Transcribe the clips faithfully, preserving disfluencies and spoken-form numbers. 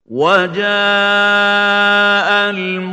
وجاء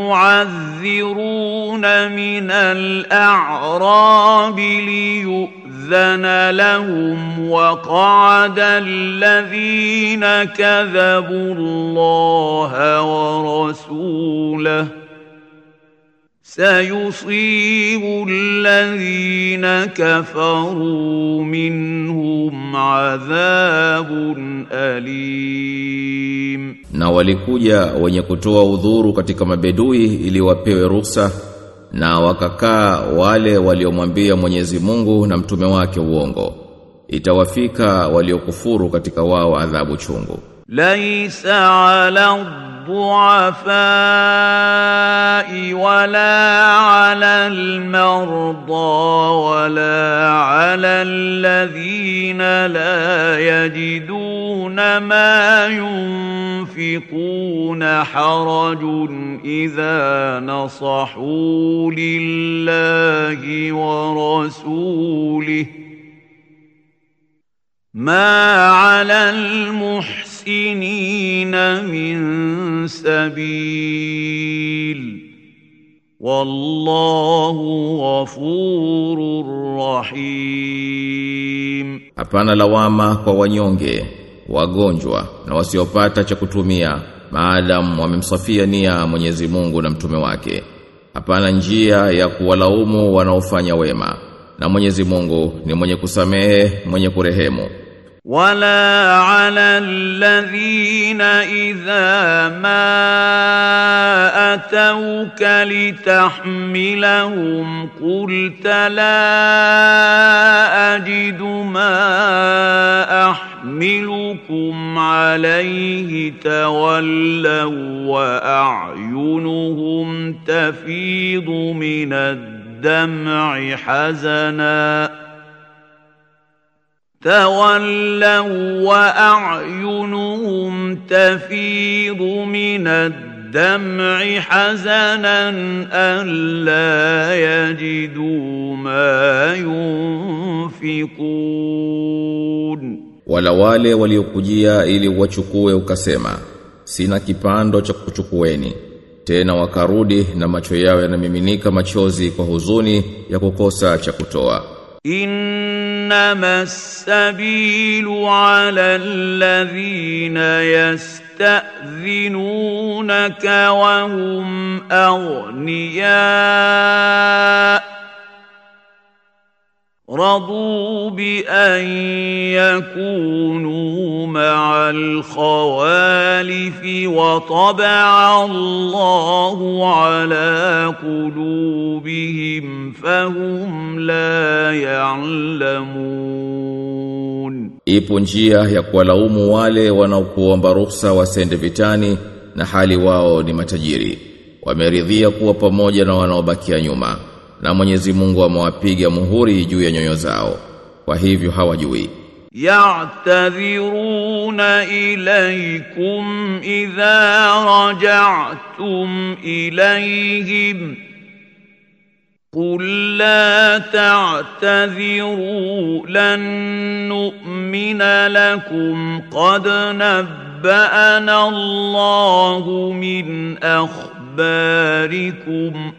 المعذرون من الأعراب ليؤذن لهم وقعد الذين كذبوا الله ورسوله سيصيب الذين كفروا منهم عذاب أليم. Na walikuja wenye kutoa udhuru katika mabedui ili wapewe ruhusa, na wakakaa wale waliomwambia Mwenyezi Mungu na mtume wake uongo. Itawafika waliokufuru katika wao adhabu chungu. Laysa 'ala الضعفاء ولا على المرضى ولا على الذين لا يجدون ما ينفقون حرج إذا نصحوا لله ورسوله ما على المحسنين من سبيل والله غفور رحيم. Hapana lawama kwa wanyonge, wagonjwa na wasiopata cha kutumia maadamu wamemsafia nia Mwenyezi Mungu na mtume wake. Hapana njia ya kuwalaumu wanaofanya wema, na Mwenyezi Mungu ni mwenye kusamehe, mwenye kurehemu. ولا على الذين إذا ما أتوك لتحملهم قلت لا أجد ما أحملكم عليه تولوا وأعينهم تفيض من الدمع حزناً تولوا وأعينهم تفيض من الدمع حزنا ألا يجدوا ما ينفقون. Wala wale waliokujia ili wachukue ukasema sina kipando cha kuchukueni, tena wakarudi na macho yao yanamiminika machozi kwa huzuni ya kukosa cha kutoa. إنما السبيل على الذين يستأذنونك وهم أغنياء رضوا بأن يكونوا مع الخوالف وطبع الله على قلوبهم فهم لا يعلمون. Ipo njia ya kuwalaumu wale wanaokuomba ruhusa wasende vitani na hali wao ni matajiri. Wameridhia kuwa pamoja na wanaobakia nyuma, na Mwenyezi Mungu amewapiga muhuri juu ya nyoyo zao, kwa hivyo hawajui. يعتذرون إليكم إذا رجعتم إليهم قل لا تعتذروا لن نؤمن لكم قد نبأنا الله من أخباركم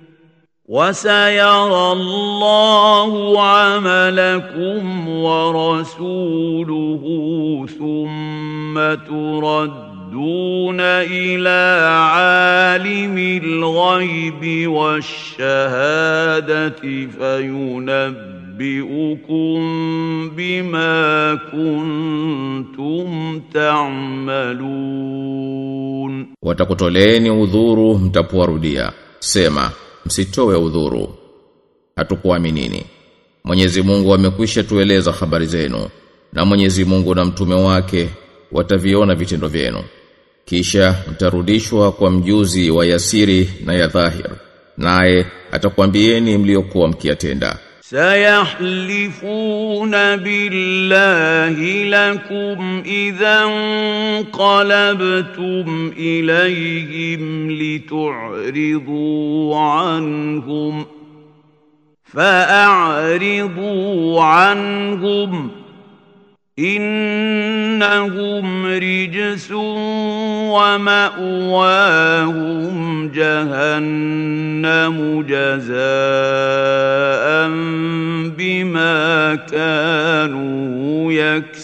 وسيرى الله عملكم ورسوله ثم تردون إلى عالم الغيب والشهادة فينبئكم بما كنتم تعملون. Watakutoleeni udhuru mtapowarudia, sema msitoe udhuru, hatukuaminini. Mwenyezi Mungu amekwisha tueleza habari zenu, na Mwenyezi Mungu na mtume wake wataviona vitendo vyenu. Kisha mtarudishwa kwa mjuzi wa yasiri na ya dhahir, naye atakwambieni mliokuwa mkiyatenda. سيحلفون بالله لكم إذا انقلبتم إليهم لتعرضوا عنهم فأعرضوا عنهم إنهم رجس ومأواهم جهنم جزاء بما كانوا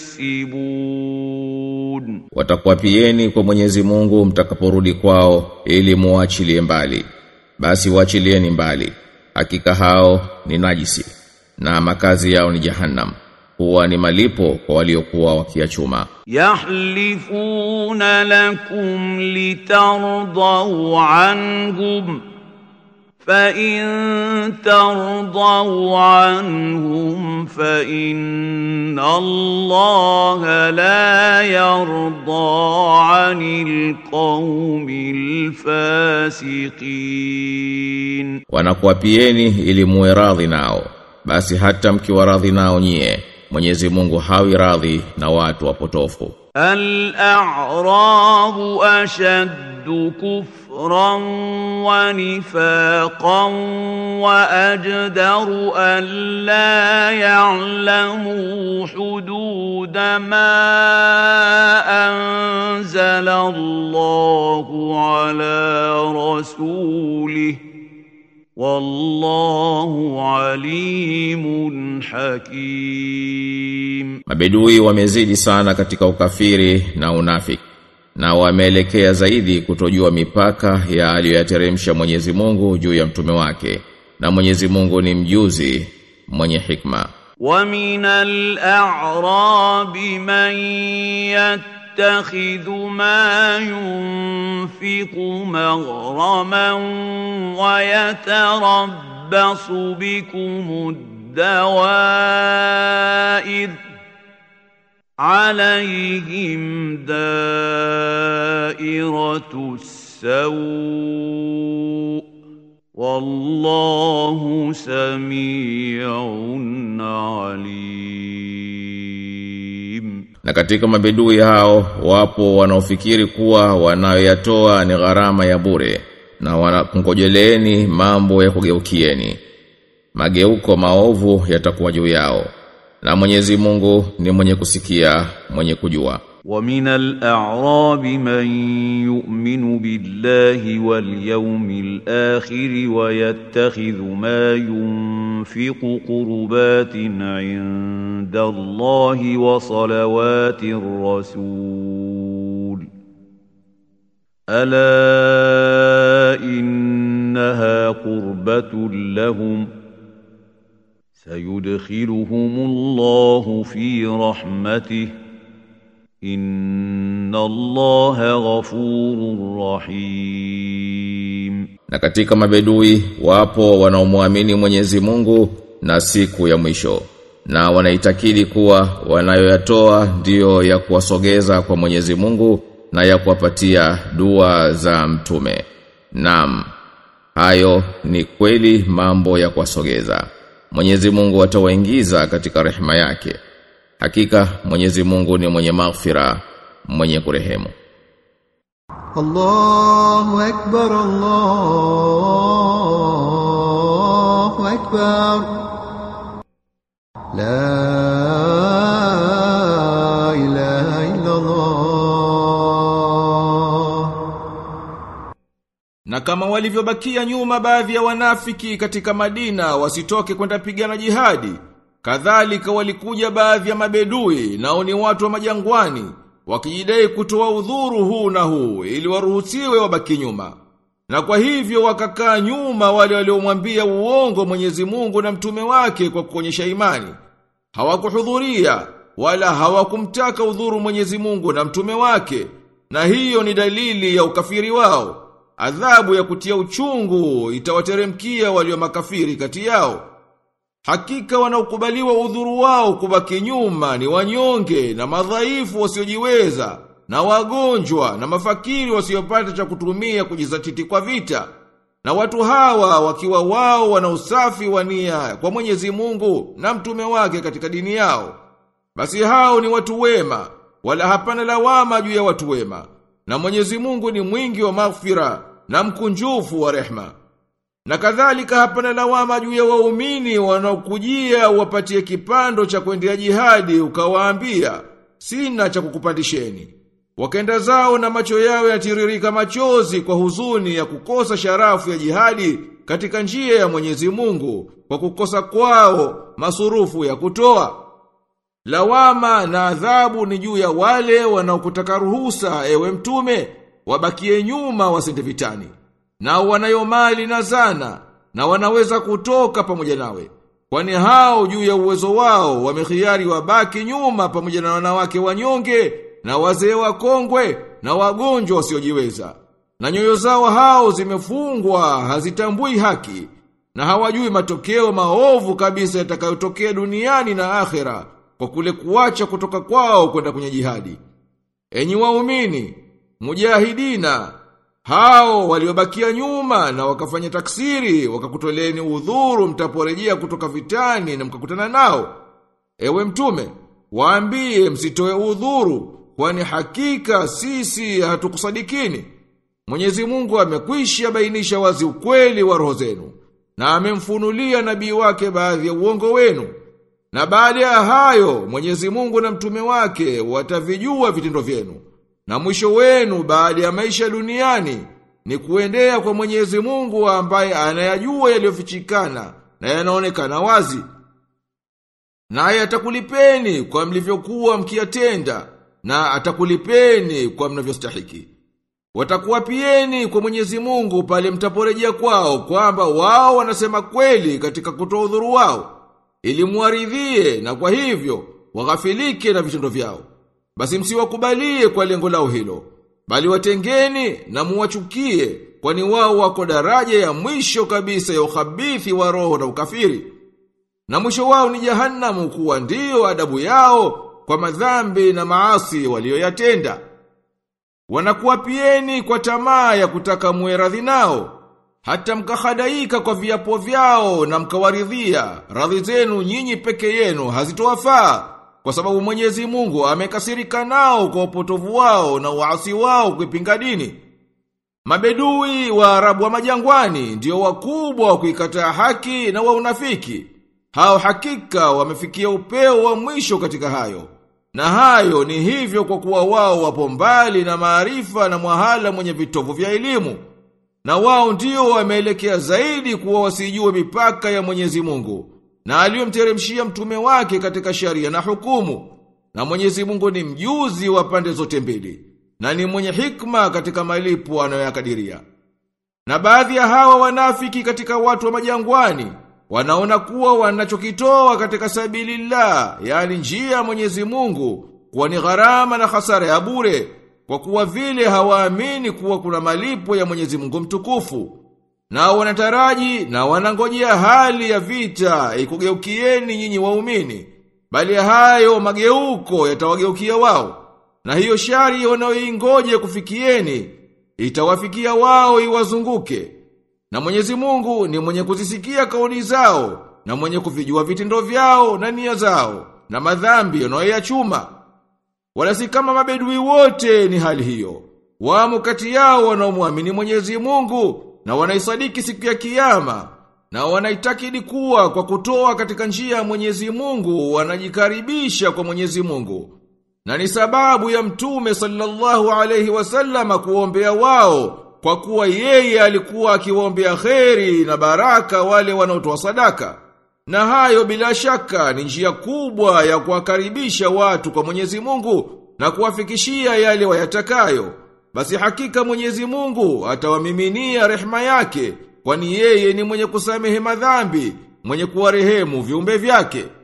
يكسبون. Watakuapieni kwa Mwenyezi Mungu mtakaporudi kwao ili muachilie mbali. Basi waachilieni mbali. Hakika hao ni najisi na makazi yao ni Jahannam. Huwa ni malipo kwa waliokuwa wakiachuma. Yahlifuna lakum litardaw anhum fa in tardaw anhum fa inna Allaha la yarda 'anil qawmil fasiqin. Wanakuapieni ili muwe radhi nao. Basi hata mkiwa radhi nao nyie, Mwenyezi Mungu hawi radhi na watu wapotofu. Al-a'rabu ashaddu kufran wa nifaqan wa ajdaru an la ya'lamu hududa ma anzala Allahu ala rasulihi. Wallahu alimun hakim. Mabedui wamezidi sana katika ukafiri na unafiki, na wameelekea zaidi kutojua mipaka ya aliyoyateremsha Mwenyezi Mungu juu ya mtume wake, na Mwenyezi Mungu ni mjuzi mwenye hikma. Wa minal a'rabi man يتخذ ما ينفق مغرما ويتربص بكم الدوائر عليهم دائرة السوء والله سميع عليم. Na katika mabedui hao wapo wanaofikiri kuwa wanayoyatoa ni gharama ya bure, na wanakungojeleeni mambo ya kugeukieni. Mageuko maovu yatakuwa juu yao, na Mwenyezi Mungu ni mwenye kusikia, mwenye kujua. وَمِنَ الْأَعْرَابِ مَن يُؤْمِنُ بِاللَّهِ وَالْيَوْمِ الْآخِرِ وَيَتَّخِذُ مَا يُنفِقُ قُرُبَاتٍ عِندَ اللَّهِ وَصَلَوَاتِ الرَّسُولِ أَلَا إِنَّهَا قُرْبَةٌ لَهُمْ سَيُدْخِلُهُمُ اللَّهُ فِي رَحْمَتِهِ Inna Allaha ghafurur rahim. Na katika mabedui wapo wanaomwamini Mwenyezi Mungu na siku ya mwisho, na wanaitakidi kuwa wanayoyatoa ndiyo ya kuwasogeza kwa Mwenyezi Mungu na ya kuwapatia dua za mtume. Naam, hayo ni kweli mambo ya kuwasogeza. Mwenyezi Mungu atawaingiza katika rehema yake. Hakika Mwenyezi Mungu ni mwenye maghfira, mwenye kurehemu. Allahu Akbar, Allahu Akbar. La ilaha illa Allah. Na kama walivyobakia nyuma baadhi ya wanafiki katika Madina wasitoke kwenda pigana jihadi, kadhalika walikuja baadhi ya mabedui, nao ni watu wa majangwani, wakijidai kutoa udhuru huu na huu ili waruhusiwe wabaki nyuma. Na kwa hivyo wakakaa nyuma wale waliomwambia uongo Mwenyezi Mungu na mtume wake kwa kuonyesha imani. Hawakuhudhuria wala hawakumtaka udhuru Mwenyezi Mungu na mtume wake, na hiyo ni dalili ya ukafiri wao. Adhabu ya kutia uchungu itawateremkia walio makafiri kati yao. Hakika wanaokubaliwa udhuru wao kubaki nyuma ni wanyonge na madhaifu wasiojiweza, na wagonjwa na mafakiri wasiopata cha kutumia kujizatiti kwa vita. Na watu hawa wakiwa wao wana usafi wa nia kwa Mwenyezi Mungu na mtume wake katika dini yao, basi hao ni watu wema, wala hapana lawama juu ya watu wema. Na Mwenyezi Mungu ni mwingi wa maghfira na mkunjufu wa rehma. Na kadhalika hapana lawama juu ya waumini wanaokujia wapatie kipando cha kwendea jihadi ukawaambia sina cha kukupandisheni. Wakenda zao na macho yao yatiririka machozi kwa huzuni ya kukosa sharafu ya jihadi katika njia ya Mwenyezi Mungu kwa kukosa kwao masurufu ya kutoa. Lawama na adhabu ni juu ya wale wanaokutaka ruhusa ewe mtume wabakie nyuma wasende vitani. Na wanayo mali na zana na wanaweza kutoka pamoja nawe. Kwani hao juu ya uwezo wao wamekhiari wabaki nyuma pamoja na wanawake wanyonge na wazee wakongwe na wagonjwa wasiojiweza. Na nyoyo zao hao zimefungwa hazitambui haki na hawajui matokeo maovu kabisa yatakayotokea duniani na akhera kwa kule kuacha kutoka kwao kwenda kwenye jihadi. Enyi waumini, mujahidina, hao waliobakia nyuma na wakafanya taksiri wakakutoleni udhuru mtaporejea kutoka vitani na mkakutana nao. Ewe mtume, waambie msitoe udhuru kwani hakika sisi hatukusadikini. Mwenyezi Mungu amekwisha bainisha wazi ukweli wa roho zenu na amemfunulia nabii wake baadhi ya uongo wenu. Na baada ya hayo Mwenyezi Mungu na mtume wake watavijua vitendo vyenu. Na mwisho wenu baada ya maisha duniani ni kuendea kwa Mwenyezi Mungu ambaye anayajua yaliyofichikana na yanaonekana wazi. Naye atakulipeni kwa mlivyokuwa mkiyatenda na atakulipeni kwa mnavyostahiki. Watakuwapieni kwa Mwenyezi Mungu pale mtaporejea kwao kwamba wao wanasema kweli katika kutoa udhuru wao ili muaridhie na kwa hivyo waghafilike na vitendo vyao. Basi msiwakubalie kwa lengo lao hilo, bali watengeni na muwachukie kwani wao wako daraja ya mwisho kabisa ya ukhabithi wa roho na ukafiri. Na mwisho wao ni Jahannamu kuwa ndio adabu yao kwa madhambi na maasi walioyatenda. Wanakuwapieni kwa tamaa ya kutaka muwe radhi nao, hata mkahadaika kwa viapo vyao na mkawaridhia. Radhi zenu nyinyi peke yenu hazitowafaa, kwa sababu Mwenyezi Mungu amekasirika nao kwa upotovu wao na uasi wao kuipinga dini. Mabedui wa Arabu wa majangwani ndio wakubwa wa kuikataa haki na wa unafiki. Hao hakika wamefikia upeo wa mwisho katika hayo. Na hayo ni hivyo kwa kuwa wao wapo mbali na maarifa na mwahala mwenye vitovu vya elimu. Na wao ndio wameelekea zaidi kuwa wasijue mipaka ya Mwenyezi Mungu na aliyomteremshia mtume wake katika sharia na hukumu. Na Mwenyezi Mungu ni mjuzi wa pande zote mbili na ni mwenye hikma katika malipo anayoyakadiria. Na baadhi ya hawa wanafiki katika watu wa majangwani wanaona kuwa wanachokitoa katika sabilillah, yani njia ya Mwenyezi Mungu, kuwa ni gharama na hasara ya bure, kwa kuwa vile hawaamini kuwa kuna malipo ya Mwenyezi Mungu mtukufu. Na wanataraji na wanangojea hali ya vita ikugeukieni nyinyi waumini, bali hayo mageuko yatawageukia wao. Na hiyo shari wanaoingoje kufikieni itawafikia wao iwazunguke. Na Mwenyezi Mungu ni mwenye kuzisikia kauli zao na mwenye kuvijua vitendo vyao na nia zao na madhambi wanayoyachuma. Wala si kama mabedui wote ni hali hiyo. Wamo kati yao wanaomwamini Mwenyezi Mungu na wanaisadiki siku ya kiyama na wanaitakidi kuwa kwa kutoa katika njia ya Mwenyezi Mungu wanajikaribisha kwa Mwenyezi Mungu. Na ni sababu ya Mtume sallallahu alayhi wasallama kuombea wao, kwa kuwa yeye alikuwa akiwaombea kheri na baraka wale wanaotoa sadaka. Na hayo bila shaka ni njia kubwa ya kuwakaribisha watu kwa Mwenyezi Mungu na kuwafikishia yale wayatakayo. Basi hakika Mwenyezi Mungu atawamiminia rehema yake, kwani yeye ni mwenye kusamehe madhambi, mwenye kuwarehemu viumbe vyake.